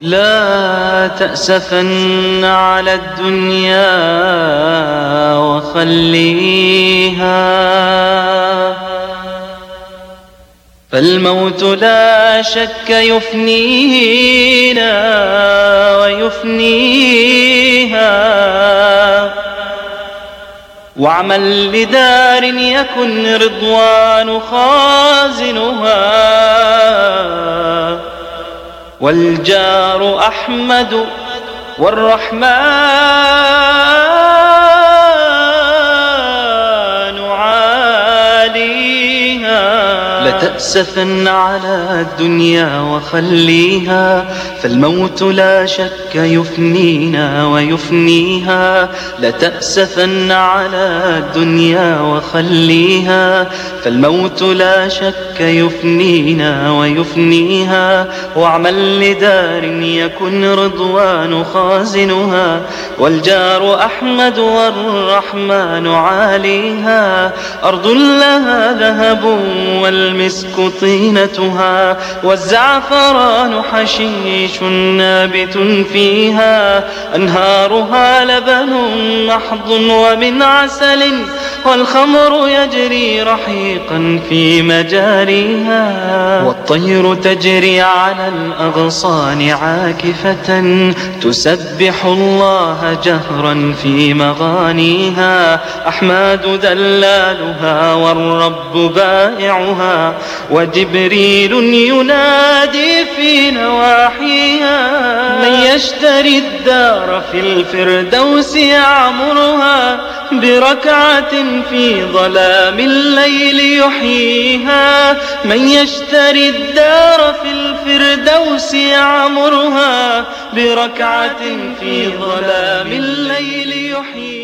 لا تأسفن على الدنيا وخليها، فالموت لا شك يفنينا ويفنيها. واعمل لدار يكن رضوان خازنها، والجار أحمد والرحمن عاليها. لتأسفن على الدنيا وخليها، فالموت لا شك يفنينا ويفنيها. لتأسفن على الدنيا وخليها، فالموت لا شك يفنينا ويفنيها. واعمل لدار يكن رضوان خازنها، والجار أحمد والرحمن عاليها. أرض لها ذهب والمسك طينتها، والزعفران حشيش نابت فيها. أنهارها لبن محض ومن عسل، والخمر يجري رحيقا في مجاريها. والطير تجري على الأغصان عاكفة، تسبح الله جهرا في مغانيها. أحماد دلالها والرب بائعها، وجبريل ينادي في نواحيها. من يشتري الدار في الفردوس يعمرها، بركعة في ظلام الليل يحييها. من يشتري الدار في الفردوس يعمرها، بركعة في ظلام الليل يحييها.